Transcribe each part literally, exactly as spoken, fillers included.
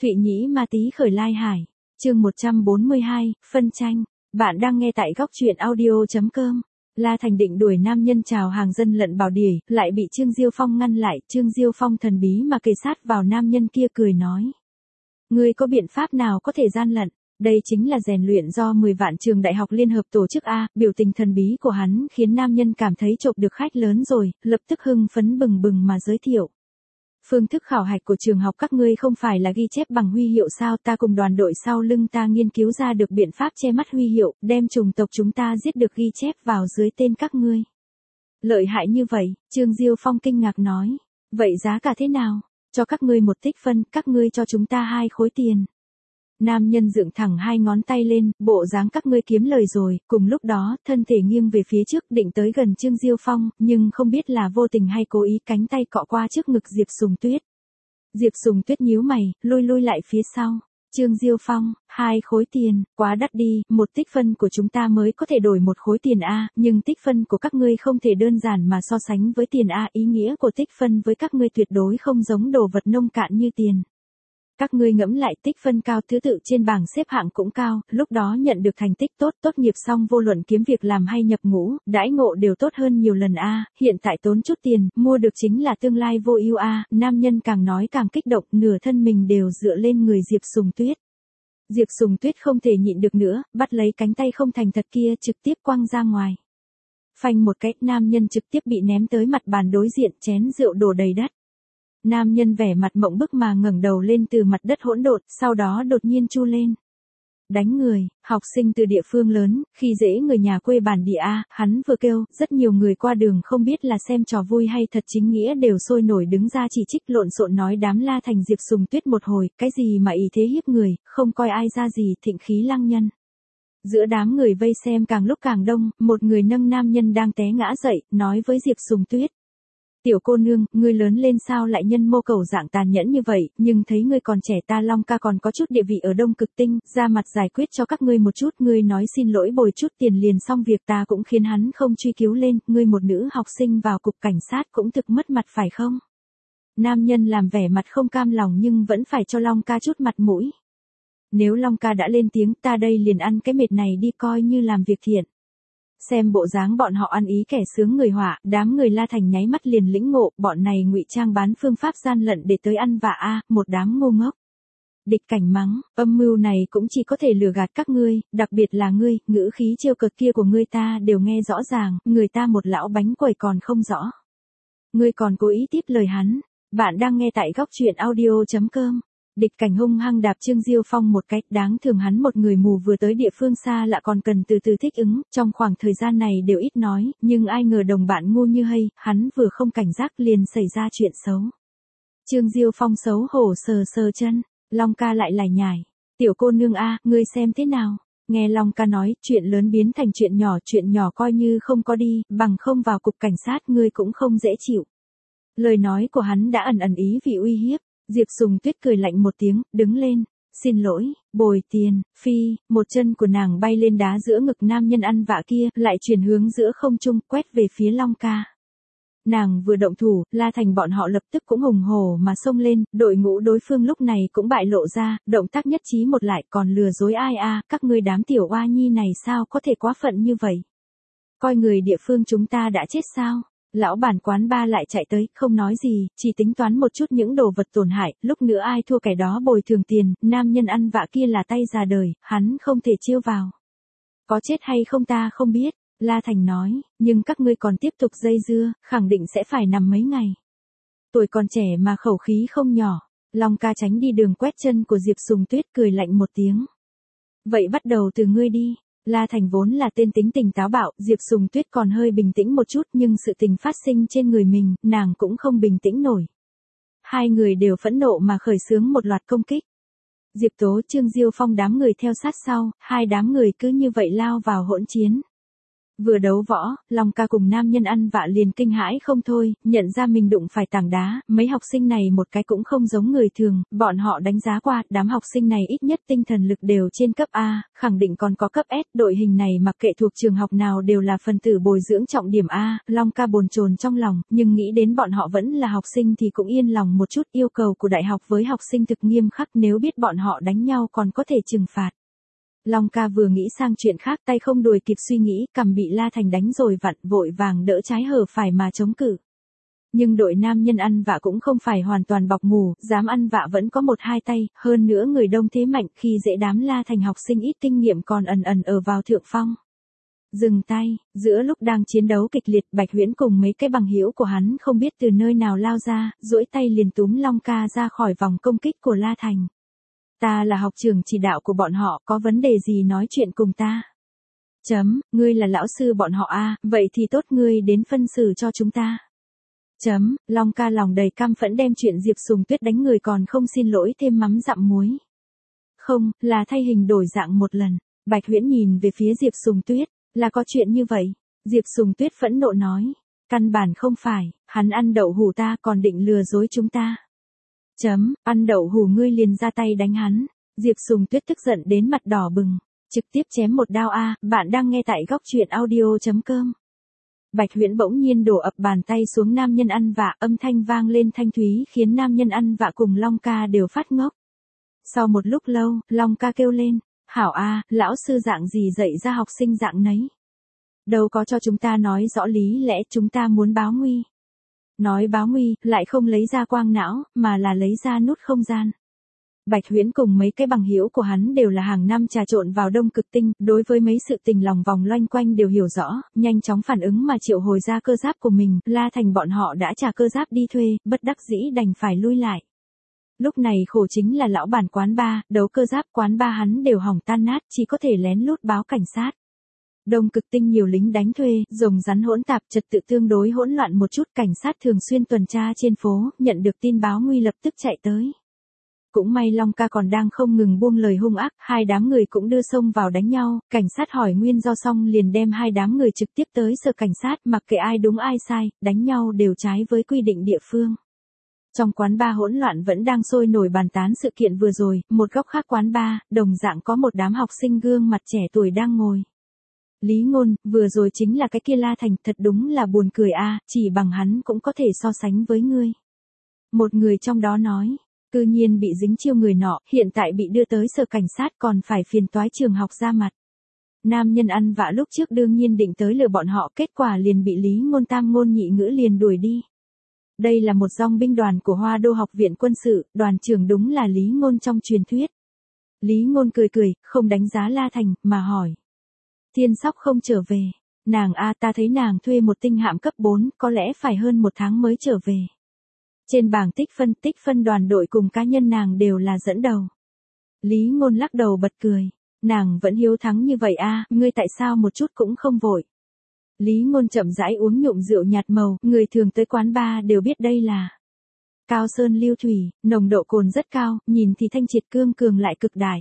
Thụy Nhĩ Ma Tý khởi lai hải. Chương một trăm bốn mươi hai, phân tranh. Bạn đang nghe tại góc truyện audio chấm com. La Thành định đuổi nam nhân chào hàng dân lận bảo đỉa, lại bị Trương Diêu Phong ngăn lại. Trương Diêu Phong thần bí mà kề sát vào nam nhân kia cười nói: Ngươi có biện pháp nào có thể gian lận? Đây chính là rèn luyện do mười vạn trường đại học liên hợp tổ chức a. Biểu tình thần bí của hắn khiến nam nhân cảm thấy chộp được khách lớn rồi, lập tức hưng phấn bừng bừng mà giới thiệu. Phương thức khảo hạch của trường học các ngươi không phải là ghi chép bằng huy hiệu sao? Ta cùng đoàn đội sau lưng ta nghiên cứu ra được biện pháp che mắt huy hiệu, đem chủng tộc chúng ta giết được ghi chép vào dưới tên các ngươi. Lợi hại như vậy, Trương Diêu Phong kinh ngạc nói. Vậy giá cả thế nào? Cho các ngươi một tích phân, các ngươi cho chúng ta hai khối tiền. Nam nhân dựng thẳng hai ngón tay lên, bộ dáng các ngươi kiếm lời rồi. Cùng lúc đó, thân thể nghiêng về phía trước định tới gần Trương Diêu Phong, nhưng không biết là vô tình hay cố ý, cánh tay cọ qua trước ngực Diệp Sùng Tuyết. Diệp Sùng Tuyết nhíu mày, lui lui lại phía sau. Trương Diêu Phong, hai khối tiền, quá đắt đi, một tích phân của chúng ta mới có thể đổi một khối tiền A, nhưng tích phân của các ngươi không thể đơn giản mà so sánh với tiền A. Ý nghĩa của tích phân với các ngươi tuyệt đối không giống đồ vật nông cạn như tiền. Các ngươi ngẫm lại, tích phân cao, thứ tự trên bảng xếp hạng cũng cao, lúc đó nhận được thành tích tốt, tốt nghiệp xong vô luận kiếm việc làm hay nhập ngũ, đãi ngộ đều tốt hơn nhiều lần a. Hiện tại tốn chút tiền, mua được chính là tương lai vô ưu a. Nam nhân càng nói càng kích động, nửa thân mình đều dựa lên người Diệp Sùng Tuyết. Diệp Sùng Tuyết không thể nhịn được nữa, bắt lấy cánh tay không thành thật kia, trực tiếp quăng ra ngoài. Phanh một cái, nam nhân trực tiếp bị ném tới mặt bàn đối diện, chén rượu đổ đầy đất. Nam nhân vẻ mặt mộng bức mà ngẩng đầu lên từ mặt đất hỗn độn, sau đó đột nhiên chu lên. Đánh người, học sinh từ địa phương lớn, khi dễ người nhà quê bản địa A, hắn vừa kêu, rất nhiều người qua đường không biết là xem trò vui hay thật chính nghĩa đều sôi nổi đứng ra chỉ trích lộn xộn nói đám La Thành Diệp Sùng Tuyết một hồi, cái gì mà ý thế hiếp người, không coi ai ra gì, thịnh khí lăng nhân. Giữa đám người vây xem càng lúc càng đông, một người nâng nam nhân đang té ngã dậy, nói với Diệp Sùng Tuyết. Tiểu cô nương, ngươi lớn lên sao lại nhân mô cầu dạng tàn nhẫn như vậy, nhưng thấy ngươi còn trẻ, ta Long ca còn có chút địa vị ở Đông Cực Tinh, ra mặt giải quyết cho các ngươi một chút, ngươi nói xin lỗi bồi chút tiền liền xong việc, ta cũng khiến hắn không truy cứu lên, ngươi một nữ học sinh vào cục cảnh sát cũng thực mất mặt phải không? Nam nhân làm vẻ mặt không cam lòng nhưng vẫn phải cho Long ca chút mặt mũi. Nếu Long ca đã lên tiếng, ta đây liền ăn cái mệt này đi, coi như làm việc thiện. Xem bộ dáng bọn họ ăn ý kẻ sướng người họa, đám người La Thành nháy mắt liền lĩnh ngộ, bọn này ngụy trang bán phương pháp gian lận để tới ăn vạ a, một đám ngu ngốc. Địch Cảnh mắng, âm mưu này cũng chỉ có thể lừa gạt các ngươi, đặc biệt là ngươi, ngữ khí trêu cợt kia của ngươi ta đều nghe rõ ràng, người ta một lão bánh quẩy còn không rõ. Ngươi còn cố ý tiếp lời hắn. Bạn đang nghe tại góc truyện audio chấm com. Địch Cảnh hung hăng đạp Trương Diêu Phong một cách, đáng thường hắn một người mù vừa tới địa phương xa lạ còn cần từ từ thích ứng, trong khoảng thời gian này đều ít nói, nhưng ai ngờ đồng bạn ngu như hay, hắn vừa không cảnh giác liền xảy ra chuyện xấu. Trương Diêu Phong xấu hổ sờ sờ chân, Long ca lại lải nhải, tiểu cô nương a, ngươi xem thế nào? Nghe Long ca nói, chuyện lớn biến thành chuyện nhỏ, chuyện nhỏ coi như không có đi, bằng không vào cục cảnh sát ngươi cũng không dễ chịu. Lời nói của hắn đã ẩn ẩn ý vị uy hiếp. Diệp Sùng Tuyết cười lạnh một tiếng, đứng lên, xin lỗi, bồi tiền, phi, một chân của nàng bay lên đá giữa ngực nam nhân ăn vạ kia, lại chuyển hướng giữa không trung, quét về phía Long ca. Nàng vừa động thủ, La Thành bọn họ lập tức cũng hùng hổ mà xông lên, đội ngũ đối phương lúc này cũng bại lộ ra, động tác nhất trí một lại, còn lừa dối ai a, các ngươi đám tiểu oa nhi này sao có thể quá phận như vậy? Coi người địa phương chúng ta đã chết sao? Lão bản quán ba lại chạy tới, không nói gì, chỉ tính toán một chút những đồ vật tổn hại, lúc nữa ai thua kẻ đó bồi thường tiền, nam nhân ăn vạ kia là tay già đời, hắn không thể chiêu vào. Có chết hay không ta không biết, La Thành nói, nhưng các ngươi còn tiếp tục dây dưa, khẳng định sẽ phải nằm mấy ngày. Tuổi còn trẻ mà khẩu khí không nhỏ, Long ca tránh đi đường quét chân của Diệp Sùng Tuyết cười lạnh một tiếng. Vậy bắt đầu từ ngươi đi. La Thành vốn là tên tính tình táo bạo, Diệp Sùng Tuyết còn hơi bình tĩnh một chút nhưng sự tình phát sinh trên người mình, nàng cũng không bình tĩnh nổi. Hai người đều phẫn nộ mà khởi xướng một loạt công kích. Diệp Tố, Trương Diêu Phong đám người theo sát sau, hai đám người cứ như vậy lao vào hỗn chiến. Vừa đấu võ, Long ca cùng nam nhân ăn vạ liền kinh hãi không thôi, nhận ra mình đụng phải tảng đá, mấy học sinh này một cái cũng không giống người thường, bọn họ đánh giá qua, đám học sinh này ít nhất tinh thần lực đều trên cấp A, khẳng định còn có cấp S, đội hình này mặc kệ thuộc trường học nào đều là phần tử bồi dưỡng trọng điểm A, Long ca bồn chồn trong lòng, nhưng nghĩ đến bọn họ vẫn là học sinh thì cũng yên lòng một chút, yêu cầu của đại học với học sinh thực nghiêm khắc, nếu biết bọn họ đánh nhau còn có thể trừng phạt. Long ca vừa nghĩ sang chuyện khác, tay không đuổi kịp suy nghĩ, cầm bị La Thành đánh rồi vặn, vội vàng đỡ trái hở phải mà chống cự. Nhưng đội nam nhân ăn vạ cũng không phải hoàn toàn bọc mù, dám ăn vạ vẫn có một hai tay, hơn nữa người đông thế mạnh, khi dễ đám La Thành học sinh ít kinh nghiệm còn ẩn ẩn ở vào thượng phong. Dừng tay, giữa lúc đang chiến đấu kịch liệt, Bạch Huyễn cùng mấy cái bằng hữu của hắn không biết từ nơi nào lao ra, duỗi tay liền túm Long ca ra khỏi vòng công kích của La Thành. Ta là học trưởng chỉ đạo của bọn họ, có vấn đề gì nói chuyện cùng ta. Chấm, ngươi là lão sư bọn họ a, vậy thì tốt, ngươi đến phân xử cho chúng ta. Chấm, Long ca lòng đầy căm phẫn đem chuyện Diệp Sùng Tuyết đánh người còn không xin lỗi thêm mắm dặm muối. Không, là thay hình đổi dạng một lần. Bạch Huyễn nhìn về phía Diệp Sùng Tuyết, là có chuyện như vậy. Diệp Sùng Tuyết phẫn nộ nói, căn bản không phải, hắn ăn đậu hủ ta còn định lừa dối chúng ta. Chấm, ăn đậu hủ ngươi liền ra tay đánh hắn. Diệp Sùng Tuyết tức giận đến mặt đỏ bừng, trực tiếp chém một đao a, bạn đang nghe tại góc truyện audio chấm com. Bạch Huyễn bỗng nhiên đổ ập bàn tay xuống nam nhân ăn vạ, âm thanh vang lên thanh thúy khiến nam nhân ăn vạ cùng Long ca đều phát ngốc. Sau một lúc lâu, Long ca kêu lên, hảo a, lão sư dạng gì dạy ra học sinh dạng nấy. Đâu có cho chúng ta nói rõ lý lẽ, chúng ta muốn báo nguy. Nói báo nguy, lại không lấy ra quang não, mà là lấy ra nút không gian. Bạch Huyễn cùng mấy cái bằng hữu của hắn đều là hàng năm trà trộn vào Đông Cực Tinh, đối với mấy sự tình lòng vòng loanh quanh đều hiểu rõ, nhanh chóng phản ứng mà triệu hồi ra cơ giáp của mình, La Thành bọn họ đã trả cơ giáp đi thuê, bất đắc dĩ đành phải lui lại. Lúc này khổ chính là lão bản quán bar, đấu cơ giáp quán bar hắn đều hỏng tan nát, chỉ có thể lén lút báo cảnh sát. Đông Cực Tinh nhiều lính đánh thuê, rồng rắn hỗn tạp, trật tự tương đối hỗn loạn một chút, cảnh sát thường xuyên tuần tra trên phố, nhận được tin báo nguy lập tức chạy tới. Cũng may Long ca còn đang không ngừng buông lời hung ác, hai đám người cũng đưa xông vào đánh nhau, cảnh sát hỏi nguyên do xong liền đem hai đám người trực tiếp tới sở cảnh sát, mặc kệ ai đúng ai sai, đánh nhau đều trái với quy định địa phương. Trong quán bar hỗn loạn vẫn đang sôi nổi bàn tán sự kiện vừa rồi, một góc khác quán bar, đồng dạng có một đám học sinh gương mặt trẻ tuổi đang ngồi. Lý Ngôn, vừa rồi chính là cái kia La Thành, thật đúng là buồn cười a, chỉ bằng hắn cũng có thể so sánh với ngươi. Một người trong đó nói, cư nhiên bị dính chiêu người nọ, hiện tại bị đưa tới sở cảnh sát còn phải phiền toái trường học ra mặt. Nam nhân ăn vạ lúc trước đương nhiên định tới lừa bọn họ, kết quả liền bị Lý Ngôn tam ngôn nhị ngữ liền đuổi đi. Đây là một dòng binh đoàn của Hoa Đô học viện quân sự, đoàn trưởng đúng là Lý Ngôn trong truyền thuyết. Lý Ngôn cười cười, không đánh giá La Thành, mà hỏi. Thiên Sóc không trở về. Nàng a, ta thấy nàng thuê một tinh hạm cấp bốn, có lẽ phải hơn một tháng mới trở về. Trên bảng tích phân, tích phân đoàn đội cùng cá nhân nàng đều là dẫn đầu. Lý Ngôn lắc đầu bật cười. Nàng vẫn hiếu thắng như vậy a, ngươi tại sao một chút cũng không vội. Lý Ngôn chậm rãi uống nhụm rượu nhạt màu, người thường tới quán bar đều biết đây là Cao Sơn Lưu Thủy, nồng độ cồn rất cao, nhìn thì thanh triệt cương cường lại cực đại.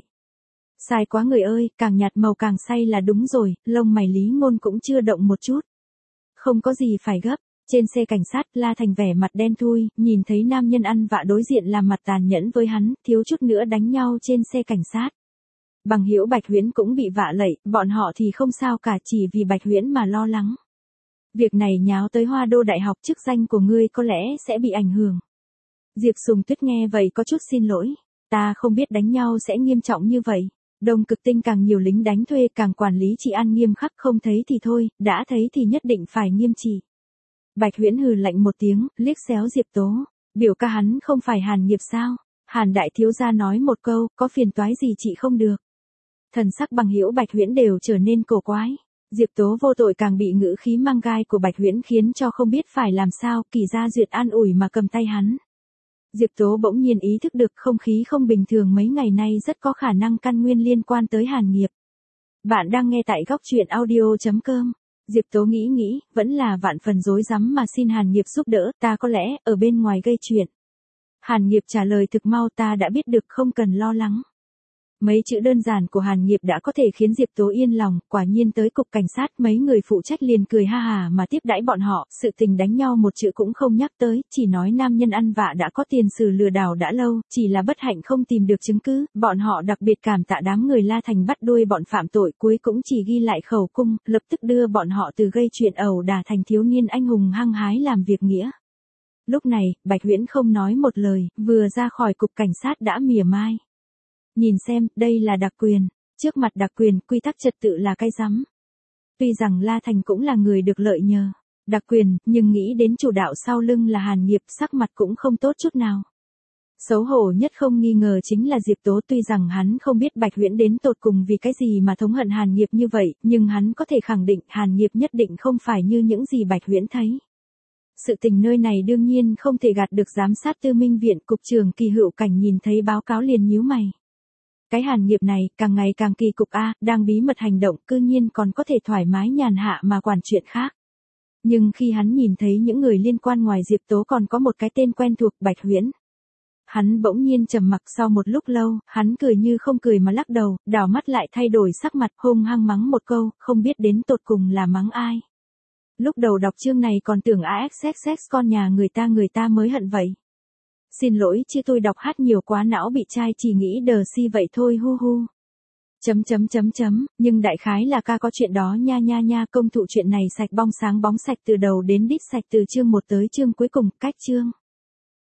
Sai quá người ơi, càng nhạt màu càng say là đúng rồi, lông mày Lý Ngôn cũng chưa động một chút. Không có gì phải gấp, trên xe cảnh sát, La Thành vẻ mặt đen thui, nhìn thấy nam nhân ăn vạ đối diện làm mặt tàn nhẫn với hắn, thiếu chút nữa đánh nhau trên xe cảnh sát. Bằng hữu Bạch Huyễn cũng bị vạ lẫy, bọn họ thì không sao cả, chỉ vì Bạch Huyễn mà lo lắng. Việc này nháo tới Hoa Đô Đại học, chức danh của ngươi có lẽ sẽ bị ảnh hưởng. Diệp Sùng Tuyết nghe vậy có chút xin lỗi, ta không biết đánh nhau sẽ nghiêm trọng như vậy. Đông Cực Tinh càng nhiều lính đánh thuê càng quản lý trị an nghiêm khắc, không thấy thì thôi, đã thấy thì nhất định phải nghiêm trị. Bạch Huyễn hừ lạnh một tiếng, liếc xéo Diệp Tố, biểu ca hắn không phải Hàn Nghiệp sao? Hàn đại thiếu gia nói một câu, có phiền toái gì chị không được. Thần sắc bằng hữu Bạch Huyễn đều trở nên cổ quái. Diệp Tố vô tội càng bị ngữ khí mang gai của Bạch Huyễn khiến cho không biết phải làm sao, Kỳ Gia Duyệt an ủi mà cầm tay hắn. Diệp Tố bỗng nhiên ý thức được không khí không bình thường mấy ngày nay rất có khả năng căn nguyên liên quan tới Hàn Nghiệp. Bạn đang nghe tại góc truyện audio chấm com. Diệp Tố nghĩ nghĩ, vẫn là vạn phần rối rắm mà xin Hàn Nghiệp giúp đỡ, ta có lẽ ở bên ngoài gây chuyện. Hàn Nghiệp trả lời thực mau, ta đã biết được, không cần lo lắng. Mấy chữ đơn giản của Hàn Nghiệp đã có thể khiến Diệp Tố yên lòng, quả nhiên tới cục cảnh sát mấy người phụ trách liền cười ha hà mà tiếp đãi bọn họ, sự tình đánh nhau một chữ cũng không nhắc tới, chỉ nói nam nhân ăn vạ đã có tiền sử lừa đảo đã lâu, chỉ là bất hạnh không tìm được chứng cứ, bọn họ đặc biệt cảm tạ đám người La Thành bắt đuôi bọn phạm tội, cuối cũng chỉ ghi lại khẩu cung, lập tức đưa bọn họ từ gây chuyện ẩu đả thành thiếu niên anh hùng hăng hái làm việc nghĩa. Lúc này, Bạch Huyễn không nói một lời, vừa ra khỏi cục cảnh sát đã mỉa mai. Nhìn xem, đây là đặc quyền, trước mặt đặc quyền, quy tắc trật tự là cái rắm. Tuy rằng La Thành cũng là người được lợi nhờ đặc quyền, nhưng nghĩ đến chủ đạo sau lưng là Hàn Nghiệp, sắc mặt cũng không tốt chút nào. Xấu hổ nhất không nghi ngờ chính là Diệp Tố, tuy rằng hắn không biết Bạch Huyễn đến tột cùng vì cái gì mà thống hận Hàn Nghiệp như vậy, nhưng hắn có thể khẳng định Hàn Nghiệp nhất định không phải như những gì Bạch Huyễn thấy. Sự tình nơi này đương nhiên không thể gạt được giám sát Tư Minh Viện, cục trưởng Kỳ Hữu Cảnh nhìn thấy báo cáo liền nhíu mày. Cái Hàn Nghiệp này, càng ngày càng kỳ cục a, đang bí mật hành động, cư nhiên còn có thể thoải mái nhàn hạ mà quản chuyện khác. Nhưng khi hắn nhìn thấy những người liên quan ngoài Diệp Tố còn có một cái tên quen thuộc, Bạch Huyễn. Hắn bỗng nhiên trầm mặc, sau một lúc lâu, hắn cười như không cười mà lắc đầu, đảo mắt lại thay đổi sắc mặt, hung hăng mắng một câu, không biết đến tột cùng là mắng ai. Lúc đầu đọc chương này còn tưởng a ích ích ích con nhà người ta người ta mới hận vậy. Xin lỗi chứ tôi đọc hát nhiều quá não bị chai, chỉ nghĩ đờ si vậy thôi hu hu. Chấm chấm chấm chấm, nhưng đại khái là ca có chuyện đó nha nha nha, công thụ chuyện này sạch bong sáng bóng sạch từ đầu đến đít, sạch từ chương một tới chương cuối cùng, cách chương.